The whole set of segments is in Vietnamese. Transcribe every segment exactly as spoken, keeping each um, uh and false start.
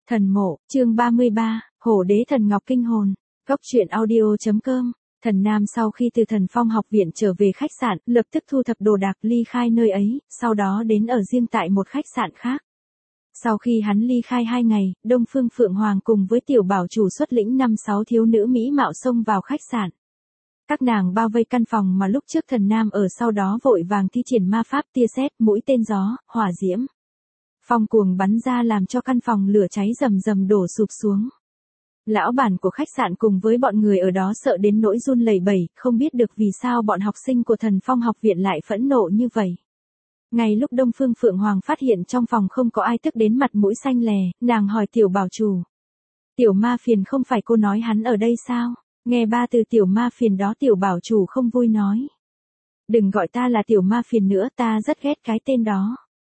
Thần mộ, chương ba mươi ba, Hổ đế thần ngọc kinh hồn. Góc truyện audio chấm com. Thần Nam sau khi từ Thần Phong học viện trở về khách sạn, lập tức thu thập đồ đạc ly khai nơi ấy, sau đó đến ở riêng tại một khách sạn khác. Sau khi hắn ly khai hai ngày, Đông Phương Phượng Hoàng cùng với tiểu bảo chủ xuất lĩnh năm sáu thiếu nữ mỹ mạo xông vào khách sạn. Các nàng bao vây căn phòng mà lúc trước Thần Nam ở, sau đó vội vàng thi triển ma pháp tia sét, mũi tên gió, hỏa diễm. Phong cuồng bắn ra làm cho căn phòng lửa cháy rầm rầm đổ sụp xuống. Lão bản của khách sạn cùng với bọn người ở đó sợ đến nỗi run lẩy bẩy, không biết được vì sao bọn học sinh của Thần Phong học viện lại phẫn nộ như vậy. Ngay lúc Đông Phương Phượng Hoàng phát hiện trong phòng không có ai, tức đến mặt mũi xanh lè, nàng hỏi tiểu bảo chủ. Tiểu ma phiền không phải cô nói hắn ở đây sao? Nghe ba từ tiểu ma phiền đó, tiểu bảo chủ không vui nói. Đừng gọi ta là tiểu ma phiền nữa, ta rất ghét cái tên đó.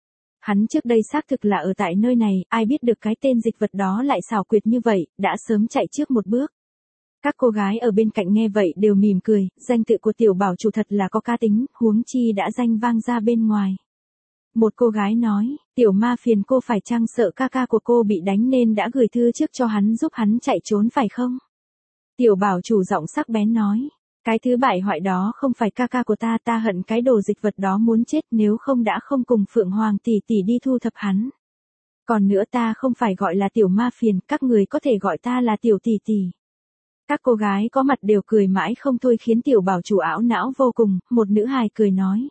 Hắn trước đây xác thực là ở tại nơi này, ai biết được cái tên dịch vật đó lại xảo quyệt như vậy, đã sớm chạy trước một bước. Các cô gái ở bên cạnh nghe vậy đều mỉm cười, danh tự của tiểu bảo chủ thật là có cá tính, huống chi đã danh vang ra bên ngoài. Một cô gái nói, tiểu ma phiền cô phải chăng sợ ca ca của cô bị đánh nên đã gửi thư trước cho hắn giúp hắn chạy trốn phải không? Tiểu bảo chủ giọng sắc bén nói. Cái thứ bại hoại đó không phải ca ca của ta, ta hận cái đồ dịch vật đó muốn chết, nếu không đã không cùng Phượng Hoàng tỷ tỷ đi thu thập hắn. Còn nữa, ta không phải gọi là tiểu ma phiền, các người có thể gọi ta là tiểu tỷ tỷ. Các cô gái có mặt đều cười mãi không thôi khiến tiểu bảo chủ ảo não vô cùng, một nữ hài cười nói.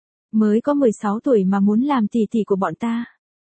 Mới có mười sáu tuổi mà muốn làm tỷ tỷ của bọn ta.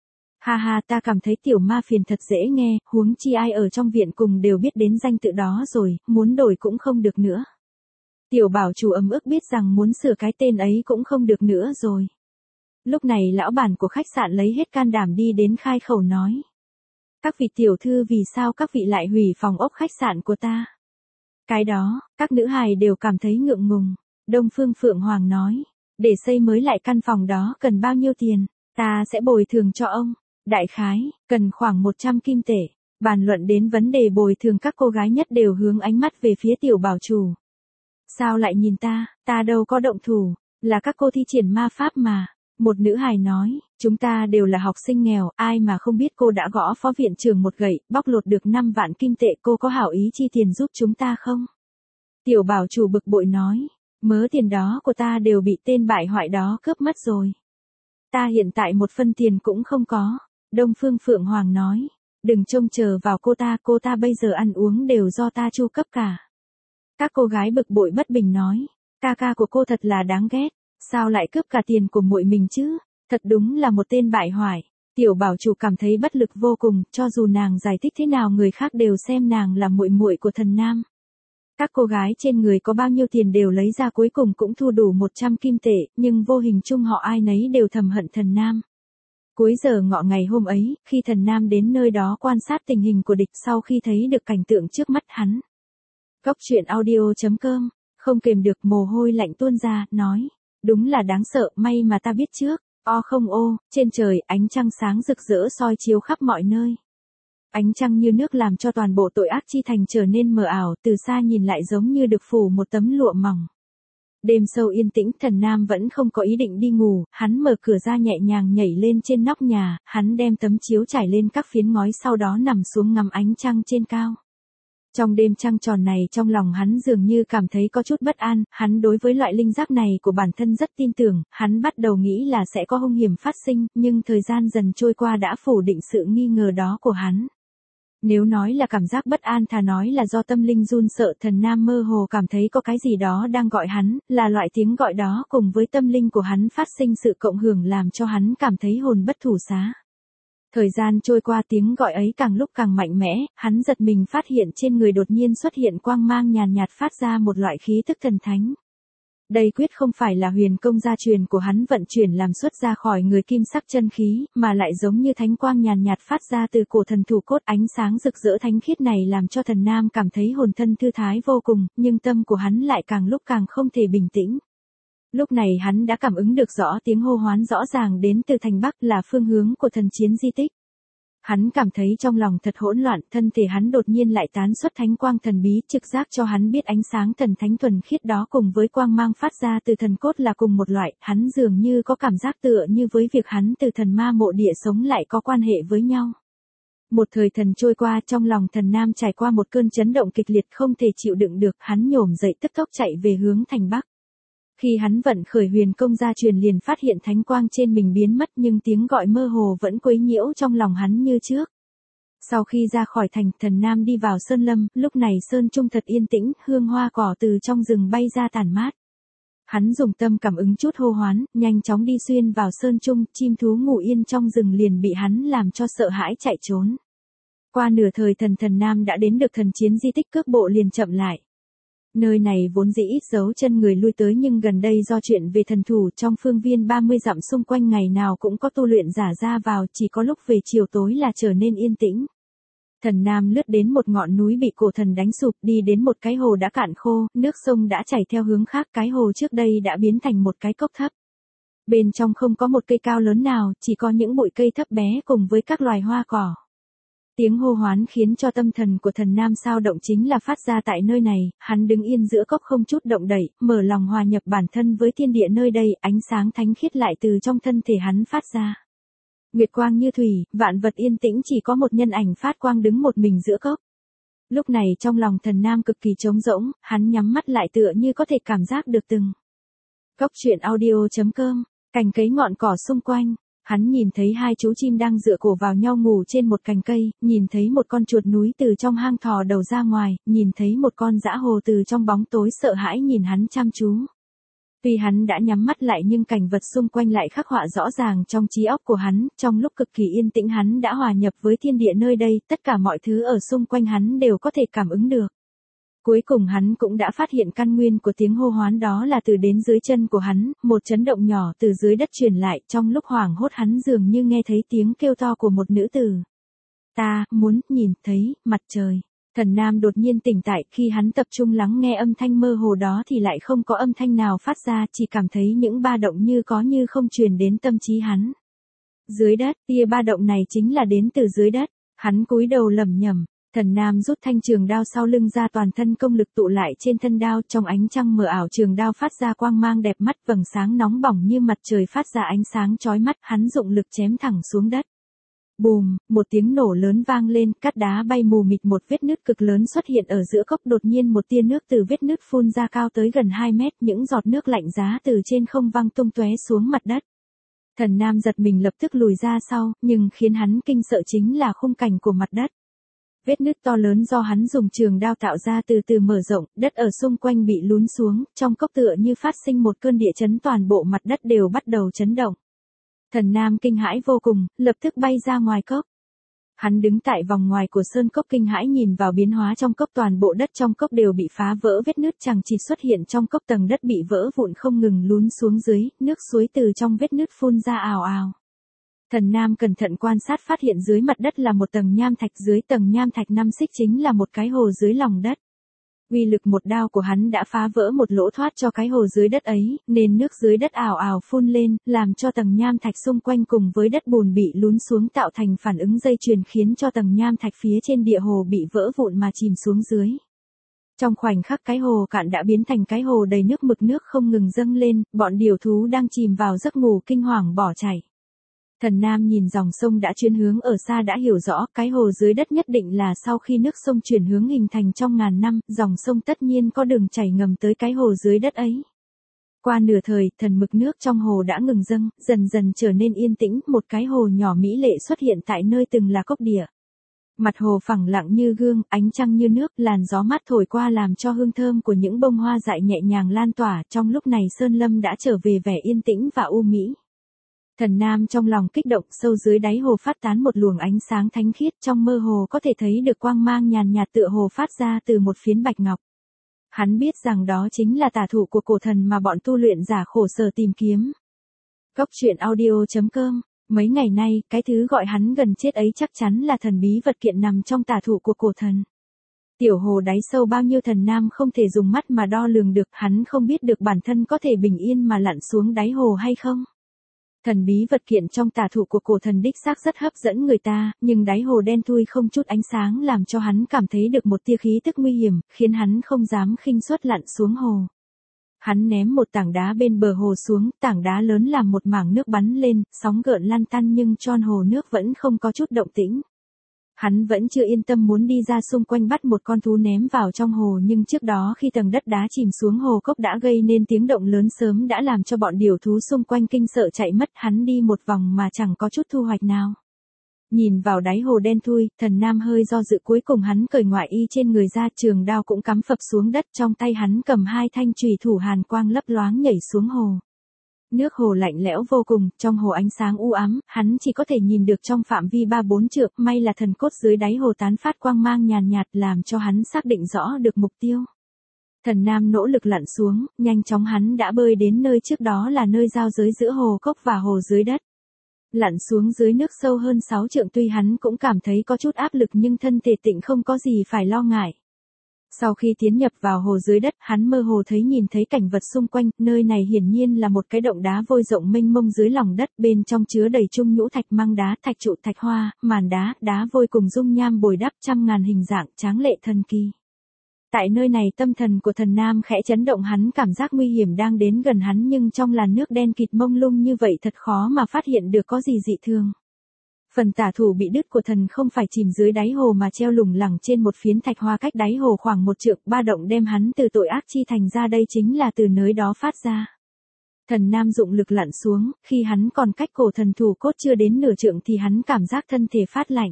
Ha ha, ta cảm thấy tiểu ma phiền thật dễ nghe, huống chi ai ở trong viện cùng đều biết đến danh tự đó rồi, muốn đổi cũng không được nữa. Tiểu bảo chủ ấm ức biết rằng muốn sửa cái tên ấy cũng không được nữa rồi. Lúc này lão bản của khách sạn lấy hết can đảm đi đến khai khẩu nói. Các vị tiểu thư, vì sao các vị lại hủy phòng ốc khách sạn của ta? Cái đó, các nữ hài đều cảm thấy ngượng ngùng. Đông Phương Phượng Hoàng nói. Để xây mới lại căn phòng đó cần bao nhiêu tiền? Ta sẽ bồi thường cho ông. Đại khái, cần khoảng một trăm kim tệ. Bàn luận đến vấn đề bồi thường, các cô gái nhất đều hướng ánh mắt về phía tiểu bảo chủ. Sao lại nhìn ta, ta đâu có động thủ, là các cô thi triển ma pháp mà. Một nữ hài nói, chúng ta đều là học sinh nghèo, ai mà không biết cô đã gõ phó viện trưởng một gậy, bóc lột được năm vạn kim tệ, cô có hảo ý chi tiền giúp chúng ta không? Tiểu bảo chủ bực bội nói, mớ tiền đó của ta đều bị tên bại hoại đó cướp mất rồi. Ta hiện tại một phân tiền cũng không có. Đông Phương Phượng Hoàng nói, đừng trông chờ vào cô ta, cô ta bây giờ ăn uống đều do ta chu cấp cả. Các cô gái bực bội bất bình nói, ca ca của cô thật là đáng ghét, sao lại cướp cả tiền của muội mình chứ, thật đúng là một tên bại hoại. Tiểu bảo chủ cảm thấy bất lực vô cùng, cho dù nàng giải thích thế nào người khác đều xem nàng là muội muội của Thần Nam. Các cô gái trên người có bao nhiêu tiền đều lấy ra, cuối cùng cũng thu đủ một trăm kim tệ, nhưng vô hình chung họ ai nấy đều thầm hận Thần Nam. Cuối giờ ngọ ngày hôm ấy, khi Thần Nam đến nơi đó quan sát tình hình của địch, sau khi thấy được cảnh tượng trước mắt hắn. Góc truyện audio chấm com, không kềm được mồ hôi lạnh tuôn ra, nói, đúng là đáng sợ, may mà ta biết trước. O không ô, trên trời ánh trăng sáng rực rỡ soi chiếu khắp mọi nơi. Ánh trăng như nước làm cho toàn bộ tội ác chi thành trở nên mờ ảo, từ xa nhìn lại giống như được phủ một tấm lụa mỏng. Đêm sâu yên tĩnh, Thần Nam vẫn không có ý định đi ngủ, hắn mở cửa ra nhẹ nhàng nhảy lên trên nóc nhà, hắn đem tấm chiếu trải lên các phiến ngói, sau đó nằm xuống ngắm ánh trăng trên cao. Trong đêm trăng tròn này, trong lòng hắn dường như cảm thấy có chút bất an, hắn đối với loại linh giác này của bản thân rất tin tưởng, hắn bắt đầu nghĩ là sẽ có hung hiểm phát sinh, nhưng thời gian dần trôi qua đã phủ định sự nghi ngờ đó của hắn. Nếu nói là cảm giác bất an, thà nói là do tâm linh run sợ. Thần Nam mơ hồ cảm thấy có cái gì đó đang gọi hắn, là loại tiếng gọi đó cùng với tâm linh của hắn phát sinh sự cộng hưởng làm cho hắn cảm thấy hồn bất thủ xá. Thời gian trôi qua, tiếng gọi ấy càng lúc càng mạnh mẽ, hắn giật mình phát hiện trên người đột nhiên xuất hiện quang mang nhàn nhạt phát ra một loại khí tức thần thánh. Đây quyết không phải là huyền công gia truyền của hắn vận chuyển làm xuất ra khỏi người kim sắc chân khí, mà lại giống như thánh quang nhàn nhạt phát ra từ cổ thần thủ cốt. Ánh sáng rực rỡ thánh khiết này làm cho Thần Nam cảm thấy hồn thân thư thái vô cùng, nhưng tâm của hắn lại càng lúc càng không thể bình tĩnh. Lúc này hắn đã cảm ứng được rõ tiếng hô hoán rõ ràng đến từ thành Bắc, là phương hướng của thần chiến di tích. Hắn cảm thấy trong lòng thật hỗn loạn, thân thể hắn đột nhiên lại tán xuất thánh quang thần bí, trực giác cho hắn biết ánh sáng thần thánh thuần khiết đó cùng với quang mang phát ra từ thần cốt là cùng một loại, hắn dường như có cảm giác tựa như với việc hắn từ thần ma mộ địa sống lại có quan hệ với nhau. Một thời thần trôi qua, trong lòng Thần Nam trải qua một cơn chấn động kịch liệt không thể chịu đựng được, hắn nhổm dậy tức tốc chạy về hướng thành Bắc. Khi hắn vận khởi huyền công gia truyền liền phát hiện thánh quang trên mình biến mất, nhưng tiếng gọi mơ hồ vẫn quấy nhiễu trong lòng hắn như trước. Sau khi ra khỏi thành, Thần Nam đi vào sơn lâm, lúc này sơn trung thật yên tĩnh, hương hoa cỏ từ trong rừng bay ra tản mát. Hắn dùng tâm cảm ứng chút hô hoán, nhanh chóng đi xuyên vào sơn trung, chim thú ngủ yên trong rừng liền bị hắn làm cho sợ hãi chạy trốn. Qua nửa thời thần Thần Nam đã đến được thần chiến di tích, cước bộ liền chậm lại. Nơi này vốn dĩ ít dấu chân người lui tới, nhưng gần đây do chuyện về thần thủ trong phương viên ba mươi dặm xung quanh ngày nào cũng có tu luyện giả ra vào, chỉ có lúc về chiều tối là trở nên yên tĩnh. Thần Nam lướt đến một ngọn núi bị cổ thần đánh sụp, đi đến một cái hồ đã cạn khô, nước sông đã chảy theo hướng khác, cái hồ trước đây đã biến thành một cái cốc thấp. Bên trong không có một cây cao lớn nào, chỉ có những bụi cây thấp bé cùng với các loài hoa cỏ. Tiếng hô hoán khiến cho tâm thần của Thần Nam sao động, chính là phát ra tại nơi này, hắn đứng yên giữa cốc không chút động đậy, mở lòng hòa nhập bản thân với thiên địa nơi đây, ánh sáng thánh khiết lại từ trong thân thể hắn phát ra. Nguyệt quang như thủy, vạn vật yên tĩnh, chỉ có một nhân ảnh phát quang đứng một mình giữa cốc. Lúc này trong lòng Thần Nam cực kỳ trống rỗng, hắn nhắm mắt lại tựa như có thể cảm giác được từng. Cốc truyện audio chấm com, cành cấy ngọn cỏ xung quanh. Hắn nhìn thấy hai chú chim đang dựa cổ vào nhau ngủ trên một cành cây, nhìn thấy một con chuột núi từ trong hang thò đầu ra ngoài, nhìn thấy một con dã hồ từ trong bóng tối sợ hãi nhìn hắn chăm chú. Tuy hắn đã nhắm mắt lại nhưng cảnh vật xung quanh lại khắc họa rõ ràng trong trí óc của hắn, trong lúc cực kỳ yên tĩnh hắn đã hòa nhập với thiên địa nơi đây, tất cả mọi thứ ở xung quanh hắn đều có thể cảm ứng được. Cuối cùng hắn cũng đã phát hiện căn nguyên của tiếng hô hoán đó là từ đến dưới chân của hắn, một chấn động nhỏ từ dưới đất truyền lại, trong lúc hoảng hốt hắn dường như nghe thấy tiếng kêu to của một nữ tử. Ta muốn nhìn thấy mặt trời. Thần Nam đột nhiên tỉnh tại, khi hắn tập trung lắng nghe âm thanh mơ hồ đó thì lại không có âm thanh nào phát ra, chỉ cảm thấy những ba động như có như không truyền đến tâm trí hắn. Dưới đất, tia ba động này chính là đến từ dưới đất. Hắn cúi đầu lẩm nhẩm. Thần Nam rút thanh trường đao sau lưng ra, toàn thân công lực tụ lại trên thân đao, trong ánh trăng mờ ảo trường đao phát ra quang mang đẹp mắt, vầng sáng nóng bỏng như mặt trời phát ra ánh sáng chói mắt, hắn dụng lực chém thẳng xuống đất. Bùm, một tiếng nổ lớn vang lên, cát đá bay mù mịt, một vết nứt cực lớn xuất hiện ở giữa cốc, đột nhiên một tia nước từ vết nứt phun ra cao tới gần hai mét, những giọt nước lạnh giá từ trên không văng tung tóe xuống mặt đất. Thần Nam giật mình lập tức lùi ra sau, nhưng khiến hắn kinh sợ chính là khung cảnh của mặt đất. Vết nứt to lớn do hắn dùng trường đao tạo ra từ từ mở rộng, đất ở xung quanh bị lún xuống, trong cốc tựa như phát sinh một cơn địa chấn, toàn bộ mặt đất đều bắt đầu chấn động. Thần Nam kinh hãi vô cùng, lập tức bay ra ngoài cốc. Hắn đứng tại vòng ngoài của sơn cốc kinh hãi nhìn vào biến hóa trong cốc, toàn bộ đất trong cốc đều bị phá vỡ, vết nứt chẳng chỉ xuất hiện trong cốc, tầng đất bị vỡ vụn không ngừng lún xuống dưới, nước suối từ trong vết nứt phun ra ào ào. Thần Nam cẩn thận quan sát phát hiện dưới mặt đất là một tầng nham thạch, dưới tầng nham thạch năm xích chính là một cái hồ dưới lòng đất. Uy lực một đao của hắn đã phá vỡ một lỗ thoát cho cái hồ dưới đất ấy, nên nước dưới đất ào ào phun lên, làm cho tầng nham thạch xung quanh cùng với đất bùn bị lún xuống tạo thành phản ứng dây chuyền, khiến cho tầng nham thạch phía trên địa hồ bị vỡ vụn mà chìm xuống dưới. Trong khoảnh khắc cái hồ cạn đã biến thành cái hồ đầy nước, mực nước không ngừng dâng lên, bọn điểu thú đang chìm vào giấc ngủ kinh hoàng bỏ chạy. Thần Nam nhìn dòng sông đã chuyển hướng ở xa đã hiểu rõ, cái hồ dưới đất nhất định là sau khi nước sông chuyển hướng hình thành trong ngàn năm, dòng sông tất nhiên có đường chảy ngầm tới cái hồ dưới đất ấy. Qua nửa thời, thần mực nước trong hồ đã ngừng dâng, dần dần trở nên yên tĩnh, một cái hồ nhỏ mỹ lệ xuất hiện tại nơi từng là cốc địa. Mặt hồ phẳng lặng như gương, ánh trăng như nước, làn gió mát thổi qua làm cho hương thơm của những bông hoa dại nhẹ nhàng lan tỏa, trong lúc này sơn lâm đã trở về vẻ yên tĩnh và u mỹ. Thần Nam trong lòng kích động, sâu dưới đáy hồ phát tán một luồng ánh sáng thánh khiết, trong mơ hồ có thể thấy được quang mang nhàn nhạt tựa hồ phát ra từ một phiến bạch ngọc. Hắn biết rằng đó chính là tả thủ của cổ thần mà bọn tu luyện giả khổ sở tìm kiếm. Cốc truyện audio chấm com. Mấy ngày nay, cái thứ gọi hắn gần chết ấy chắc chắn là thần bí vật kiện nằm trong tả thủ của cổ thần. Tiểu hồ đáy sâu bao nhiêu Thần Nam không thể dùng mắt mà đo lường được, hắn không biết được bản thân có thể bình yên mà lặn xuống đáy hồ hay không. Thần bí vật kiện trong tả thủ của cổ thần đích xác rất hấp dẫn người ta, nhưng đáy hồ đen thui không chút ánh sáng làm cho hắn cảm thấy được một tia khí tức nguy hiểm, khiến hắn không dám khinh suất lặn xuống hồ. Hắn ném một tảng đá bên bờ hồ xuống, tảng đá lớn làm một mảng nước bắn lên, sóng gợn lan tăn nhưng tròn hồ nước vẫn không có chút động tĩnh. Hắn vẫn chưa yên tâm muốn đi ra xung quanh bắt một con thú ném vào trong hồ, nhưng trước đó khi tầng đất đá chìm xuống hồ cốc đã gây nên tiếng động lớn sớm đã làm cho bọn điểu thú xung quanh kinh sợ chạy mất. Hắn đi một vòng mà chẳng có chút thu hoạch nào. Nhìn vào đáy hồ đen thui, Thần Nam hơi do dự, cuối cùng hắn cởi ngoại y trên người ra, trường đao cũng cắm phập xuống đất, trong tay hắn cầm hai thanh chùy thủ hàn quang lấp loáng nhảy xuống hồ. Nước hồ lạnh lẽo vô cùng, trong hồ ánh sáng u ám, hắn chỉ có thể nhìn được trong phạm vi ba bốn trượng, may là thần cốt dưới đáy hồ tán phát quang mang nhàn nhạt làm cho hắn xác định rõ được mục tiêu. Thần Nam nỗ lực lặn xuống, nhanh chóng hắn đã bơi đến nơi trước đó là nơi giao giới giữa hồ cốc và hồ dưới đất. Lặn xuống dưới nước sâu hơn sáu trượng, tuy hắn cũng cảm thấy có chút áp lực nhưng thân thể tịnh không có gì phải lo ngại. Sau khi tiến nhập vào hồ dưới đất, hắn mơ hồ thấy nhìn thấy cảnh vật xung quanh, nơi này hiển nhiên là một cái động đá vôi rộng mênh mông dưới lòng đất, bên trong chứa đầy chung nhũ thạch, măng đá, thạch trụ, thạch hoa, màn đá, đá vôi cùng dung nham bồi đắp trăm ngàn hình dạng tráng lệ thần kỳ. Tại nơi này tâm thần của Thần Nam khẽ chấn động, hắn cảm giác nguy hiểm đang đến gần hắn, nhưng trong làn nước đen kịt mông lung như vậy thật khó mà phát hiện được có gì dị thường. Phần tả thủ bị đứt của thần không phải chìm dưới đáy hồ mà treo lủng lẳng trên một phiến thạch hoa cách đáy hồ khoảng một trượng, ba động đem hắn từ tội ác chi thành ra, đây chính là từ nơi đó phát ra. Thần Nam dụng lực lặn xuống, khi hắn còn cách cổ thần thủ cốt chưa đến nửa trượng thì hắn cảm giác thân thể phát lạnh.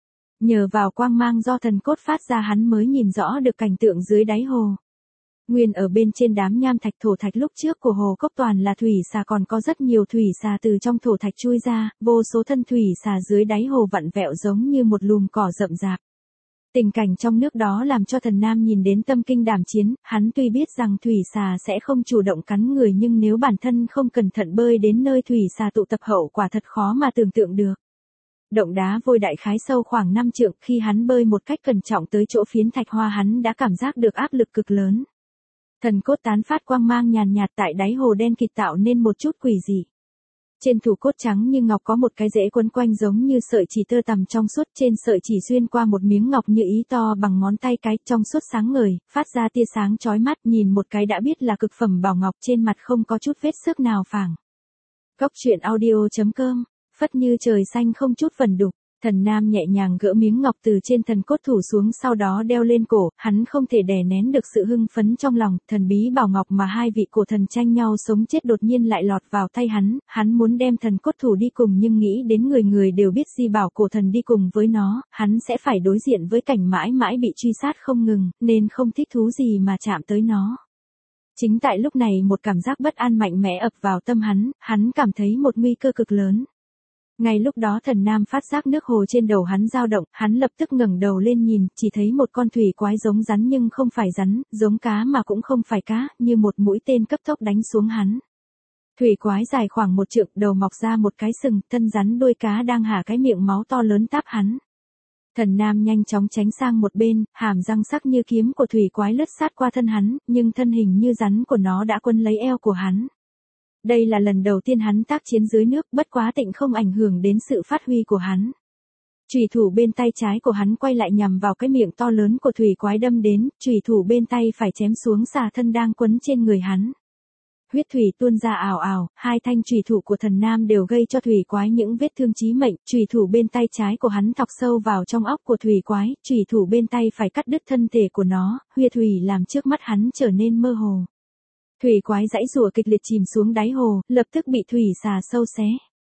Nhờ vào quang mang do thần cốt phát ra hắn mới nhìn rõ được cảnh tượng dưới đáy hồ. Nguyên ở bên trên đám nham thạch thổ thạch lúc trước của hồ cốc toàn là thủy xà, còn có rất nhiều thủy xà từ trong thổ thạch chui ra, vô số thân thủy xà dưới đáy hồ vặn vẹo giống như một lùm cỏ rậm rạp. Tình cảnh trong nước đó làm cho Thần Nam nhìn đến tâm kinh đảm chiến, hắn tuy biết rằng thủy xà sẽ không chủ động cắn người, nhưng nếu bản thân không cẩn thận bơi đến nơi thủy xà tụ tập hậu quả thật khó mà tưởng tượng được. Động đá vôi đại khái sâu khoảng năm trượng, khi hắn bơi một cách cẩn trọng tới chỗ phiến thạch hoa hắn đã cảm giác được áp lực cực lớn. Thần cốt tán phát quang mang nhàn nhạt tại đáy hồ đen kịt tạo nên một chút quỷ dị. Trên thủ cốt trắng như ngọc có một cái rễ quấn quanh giống như sợi chỉ tơ tằm trong suốt, trên sợi chỉ xuyên qua một miếng ngọc như ý to bằng ngón tay cái, trong suốt sáng ngời, phát ra tia sáng chói mắt, nhìn một cái đã biết là cực phẩm bảo ngọc, trên mặt không có chút vết xước nào phảng. Góc truyện audio chấm com, phất như trời xanh không chút vẩn đục. Thần Nam nhẹ nhàng gỡ miếng ngọc từ trên thần cốt thủ xuống, sau đó đeo lên cổ, hắn không thể đè nén được sự hưng phấn trong lòng, thần bí bảo ngọc mà hai vị cổ thần tranh nhau sống chết đột nhiên lại lọt vào tay hắn, hắn muốn đem thần cốt thủ đi cùng nhưng nghĩ đến người người đều biết di bảo cổ thần đi cùng với nó, hắn sẽ phải đối diện với cảnh mãi mãi bị truy sát không ngừng, nên không thích thú gì mà chạm tới nó. Chính tại lúc này một cảm giác bất an mạnh mẽ ập vào tâm hắn, hắn cảm thấy một nguy cơ cực lớn. Ngay lúc đó Thần Nam phát giác nước hồ trên đầu hắn dao động, hắn lập tức ngẩng đầu lên nhìn, chỉ thấy một con thủy quái giống rắn nhưng không phải rắn, giống cá mà cũng không phải cá, như một mũi tên cấp tốc đánh xuống hắn. Thủy quái dài khoảng một trượng, đầu mọc ra một cái sừng, thân rắn đuôi cá đang hả cái miệng máu to lớn táp hắn. Thần Nam nhanh chóng tránh sang một bên, hàm răng sắc như kiếm của thủy quái lướt sát qua thân hắn, nhưng thân hình như rắn của nó đã quấn lấy eo của hắn. Đây là lần đầu tiên hắn tác chiến dưới nước, bất quá tịnh không ảnh hưởng đến sự phát huy của hắn. Chùy thủ bên tay trái của hắn quay lại nhằm vào cái miệng to lớn của thủy quái đâm đến, chùy thủ bên tay phải chém xuống xà thân đang quấn trên người hắn. Huyết thủy tuôn ra ào ào, hai thanh chùy thủ của Thần Nam đều gây cho thủy quái những vết thương chí mệnh, chùy thủ bên tay trái của hắn thọc sâu vào trong óc của thủy quái, chùy thủ bên tay phải cắt đứt thân thể của nó, huyết thủy làm trước mắt hắn trở nên mơ hồ. Thủy quái giãy giụa kịch liệt chìm xuống đáy hồ, lập tức bị thủy xà sâu xé.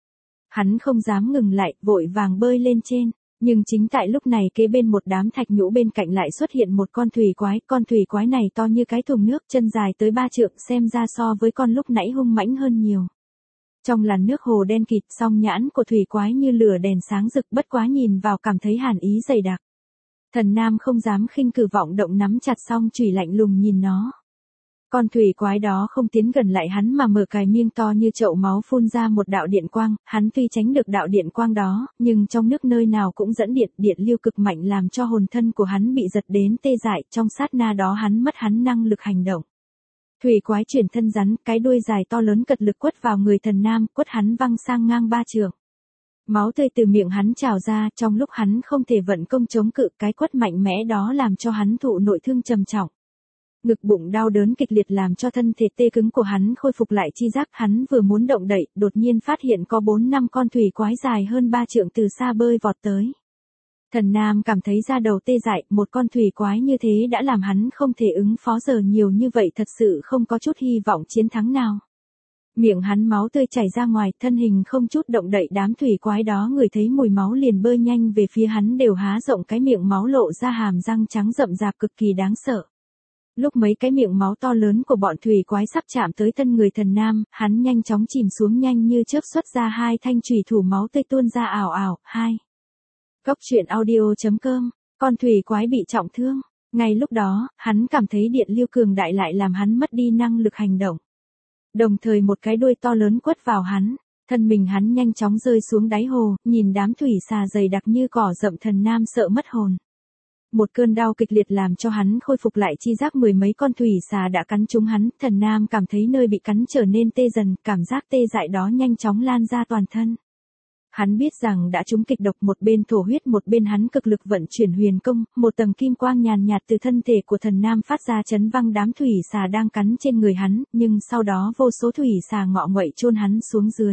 Hắn không dám ngừng lại, vội vàng bơi lên trên, nhưng chính tại lúc này kế bên một đám thạch nhũ bên cạnh lại xuất hiện một con thủy quái, con thủy quái này to như cái thùng nước, chân dài tới ba trượng, xem ra so với con lúc nãy hung mãnh hơn nhiều. Trong làn nước hồ đen kịt, song nhãn của thủy quái như lửa đèn sáng rực, bất quá nhìn vào cảm thấy hàn ý dày đặc. Thần Nam không dám khinh cử vọng động, nắm chặt song chùy lạnh lùng nhìn nó. Con thủy quái đó không tiến gần lại hắn mà mở cái miệng to như chậu máu phun ra một đạo điện quang, hắn tuy tránh được đạo điện quang đó, nhưng trong nước nơi nào cũng dẫn điện, điện lưu cực mạnh làm cho hồn thân của hắn bị giật đến tê dại, trong sát na đó hắn mất hắn năng lực hành động. Thủy quái chuyển thân rắn, cái đuôi dài to lớn cật lực quất vào người Thần Nam, quất hắn văng sang ngang ba trượng. Máu tươi từ miệng hắn trào ra, trong lúc hắn không thể vận công chống cự, cái quất mạnh mẽ đó làm cho hắn thụ nội thương trầm trọng. Ngực bụng đau đớn kịch liệt làm cho thân thể tê cứng của hắn khôi phục lại chi giác, hắn vừa muốn động đậy, đột nhiên phát hiện có bốn năm con thủy quái dài hơn ba trượng từ xa bơi vọt tới. Thần Nam cảm thấy da đầu tê dại, một con thủy quái như thế đã làm hắn không thể ứng phó giờ nhiều như vậy, thật sự không có chút hy vọng chiến thắng nào. Miệng hắn máu tươi chảy ra ngoài, thân hình không chút động đậy, đám thủy quái đó ngửi thấy mùi máu liền bơi nhanh về phía hắn, đều há rộng cái miệng máu lộ ra hàm răng trắng rậm rạp cực kỳ đáng sợ. Lúc mấy cái miệng máu to lớn của bọn thủy quái sắp chạm tới thân người Thần Nam, hắn nhanh chóng chìm xuống, nhanh như chớp xuất ra hai thanh chùy thủ, máu tươi tuôn ra ảo ảo. Hai. Cốc truyện audio chấm com, con thủy quái bị trọng thương. Ngay lúc đó, hắn cảm thấy điện lưu cường đại lại làm hắn mất đi năng lực hành động. Đồng thời một cái đuôi to lớn quất vào hắn, thân mình hắn nhanh chóng rơi xuống đáy hồ, nhìn đám thủy xà dày đặc như cỏ rậm, Thần Nam sợ mất hồn. Một cơn đau kịch liệt làm cho hắn khôi phục lại chi giác, mười mấy con thủy xà đã cắn trúng hắn, Thần Nam cảm thấy nơi bị cắn trở nên tê dần, cảm giác tê dại đó nhanh chóng lan ra toàn thân. Hắn biết rằng đã trúng kịch độc, một bên thổ huyết một bên hắn cực lực vận chuyển huyền công, một tầng kim quang nhàn nhạt từ thân thể của Thần Nam phát ra chấn văng đám thủy xà đang cắn trên người hắn, nhưng sau đó vô số thủy xà ngọ nguậy chôn hắn xuống dưới.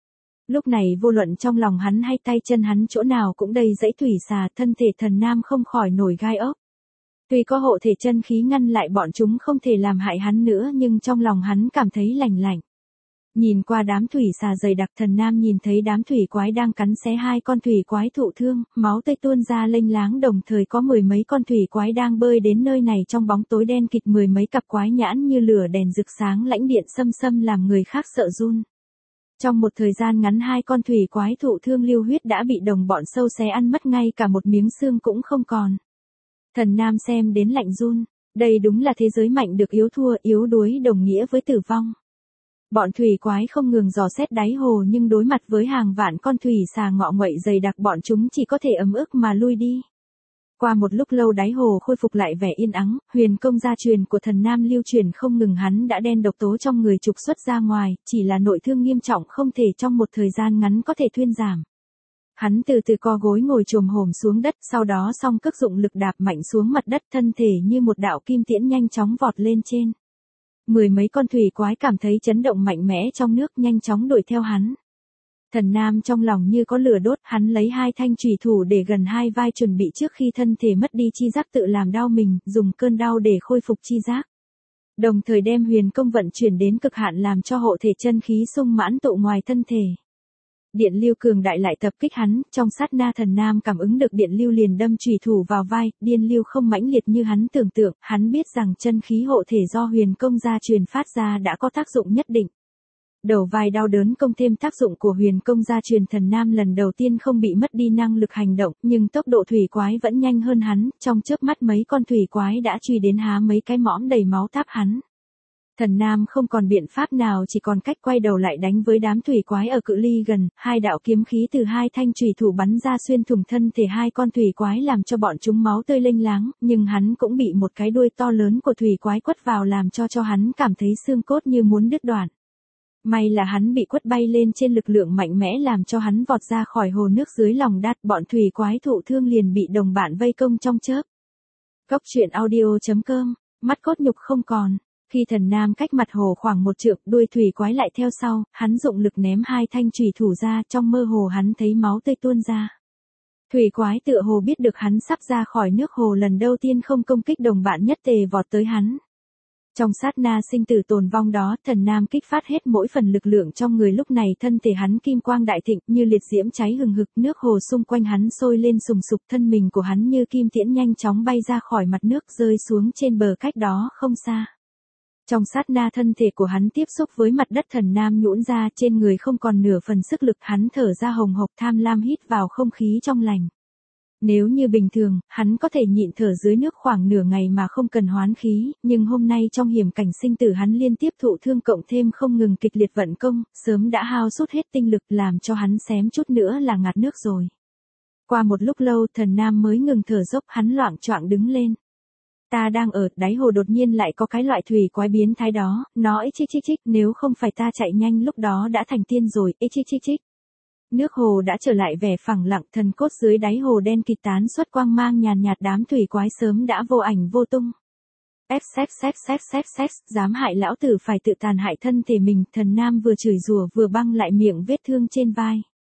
Lúc này vô luận trong lòng hắn hay tay chân hắn chỗ nào cũng đầy dãy thủy xà, thân thể Thần Nam không khỏi nổi gai ốc. Tuy có hộ thể chân khí ngăn lại bọn chúng không thể làm hại hắn nữa, nhưng trong lòng hắn cảm thấy lạnh lạnh. Nhìn qua đám thủy xà dày đặc, Thần Nam nhìn thấy đám thủy quái đang cắn xé hai con thủy quái thụ thương, máu tươi tuôn ra lênh láng, đồng thời có mười mấy con thủy quái đang bơi đến nơi này trong bóng tối đen kịt, mười mấy cặp quái nhãn như lửa đèn rực sáng, lãnh điện xâm xâm làm người khác sợ run. Trong một thời gian ngắn, hai con thủy quái thụ thương lưu huyết đã bị đồng bọn sâu xé ăn mất, ngay cả một miếng xương cũng không còn. Thần Nam xem đến lạnh run, đây đúng là thế giới mạnh được yếu thua, yếu đuối đồng nghĩa với tử vong. Bọn thủy quái không ngừng dò xét đáy hồ, nhưng đối mặt với hàng vạn con thủy xà ngọ nguậy dày đặc, bọn chúng chỉ có thể ấm ức mà lui đi. Qua một lúc lâu, đáy hồ khôi phục lại vẻ yên ắng, huyền công gia truyền của Thần Nam lưu truyền không ngừng, hắn đã đen độc tố trong người trục xuất ra ngoài, chỉ là nội thương nghiêm trọng không thể trong một thời gian ngắn có thể thuyên giảm. Hắn từ từ co gối ngồi chồm hổm xuống đất, sau đó song cước dụng lực đạp mạnh xuống mặt đất, thân thể như một đạo kim tiễn nhanh chóng vọt lên trên. Mười mấy con thủy quái cảm thấy chấn động mạnh mẽ trong nước, nhanh chóng đuổi theo hắn. Thần Nam trong lòng như có lửa đốt, hắn lấy hai thanh chùy thủ để gần hai vai, chuẩn bị trước khi thân thể mất đi chi giác tự làm đau mình, dùng cơn đau để khôi phục chi giác. Đồng thời đem huyền công vận chuyển đến cực hạn, làm cho hộ thể chân khí sung mãn tụ ngoài thân thể. Điện lưu cường đại lại tập kích hắn, trong sát na Thần Nam cảm ứng được điện lưu liền đâm chùy thủ vào vai, điện lưu không mãnh liệt như hắn tưởng tượng, hắn biết rằng chân khí hộ thể do huyền công gia truyền phát ra đã có tác dụng nhất định. Đầu vai đau đớn công thêm tác dụng của huyền công gia truyền, Thần Nam lần đầu tiên không bị mất đi năng lực hành động, nhưng tốc độ thủy quái vẫn nhanh hơn hắn, trong chớp mắt mấy con thủy quái đã truy đến, há mấy cái mõm đầy máu táp hắn. Thần Nam không còn biện pháp nào, chỉ còn cách quay đầu lại đánh với đám thủy quái ở cự ly gần, hai đạo kiếm khí từ hai thanh chùy thủ bắn ra xuyên thủng thân thể hai con thủy quái, làm cho bọn chúng máu tươi lênh láng, nhưng hắn cũng bị một cái đuôi to lớn của thủy quái quất vào, làm cho cho hắn cảm thấy xương cốt như muốn đứt đoạn. May là hắn bị quất bay lên trên, lực lượng mạnh mẽ làm cho hắn vọt ra khỏi hồ nước dưới lòng đất, bọn thủy quái thụ thương liền bị đồng bạn vây công trong chớp. Cốc truyện audio chấm com, mắt cốt nhục không còn. Khi Thần Nam cách mặt hồ khoảng một trượng, đuôi thủy quái lại theo sau, hắn dụng lực ném hai thanh chùy thủ ra, trong mơ hồ hắn thấy máu tươi tuôn ra. Thủy quái tựa hồ biết được hắn sắp ra khỏi nước hồ, lần đầu tiên không công kích đồng bạn, nhất tề vọt tới hắn. Trong sát na sinh tử tồn vong đó, Thần Nam kích phát hết mỗi phần lực lượng trong người, lúc này thân thể hắn kim quang đại thịnh, như liệt diễm cháy hừng hực, nước hồ xung quanh hắn sôi lên sùng sục, thân mình của hắn như kim tiễn nhanh chóng bay ra khỏi mặt nước, rơi xuống trên bờ cách đó không xa. Trong sát na thân thể của hắn tiếp xúc với mặt đất, Thần Nam nhũn ra, trên người không còn nửa phần sức lực, hắn thở ra hồng hộc, tham lam hít vào không khí trong lành. Nếu như bình thường, hắn có thể nhịn thở dưới nước khoảng nửa ngày mà không cần hoán khí, nhưng hôm nay trong hiểm cảnh sinh tử hắn liên tiếp thụ thương, cộng thêm không ngừng kịch liệt vận công, sớm đã hao sút hết tinh lực, làm cho hắn xém chút nữa là ngạt nước rồi. Qua một lúc lâu, Thần Nam mới ngừng thở dốc, hắn loạng choạng đứng lên. Ta đang ở đáy hồ, đột nhiên lại có cái loại thủy quái biến thái đó, nó ích chích chích chích, nếu không phải ta chạy nhanh lúc đó đã thành tiên rồi, ích chích chích chích. Nước hồ đã trở lại vẻ phẳng lặng, thần cốt dưới đáy hồ đen kịt tán xuất quang mang nhàn nhạt, đám thủy quái sớm đã vô ảnh vô tung. Ép xếp xếp xếp xếp xếp, dám hại lão tử phải tự tàn hại thân thể mình, Thần Nam vừa chửi rủa vừa băng lại miệng vết thương trên vai.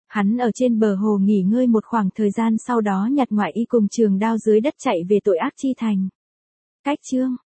Hắn ở trên bờ hồ nghỉ ngơi một khoảng thời gian sau đó nhặt ngoại y cùng trường đao dưới đất chạy về tội ác chi thành. Cách chương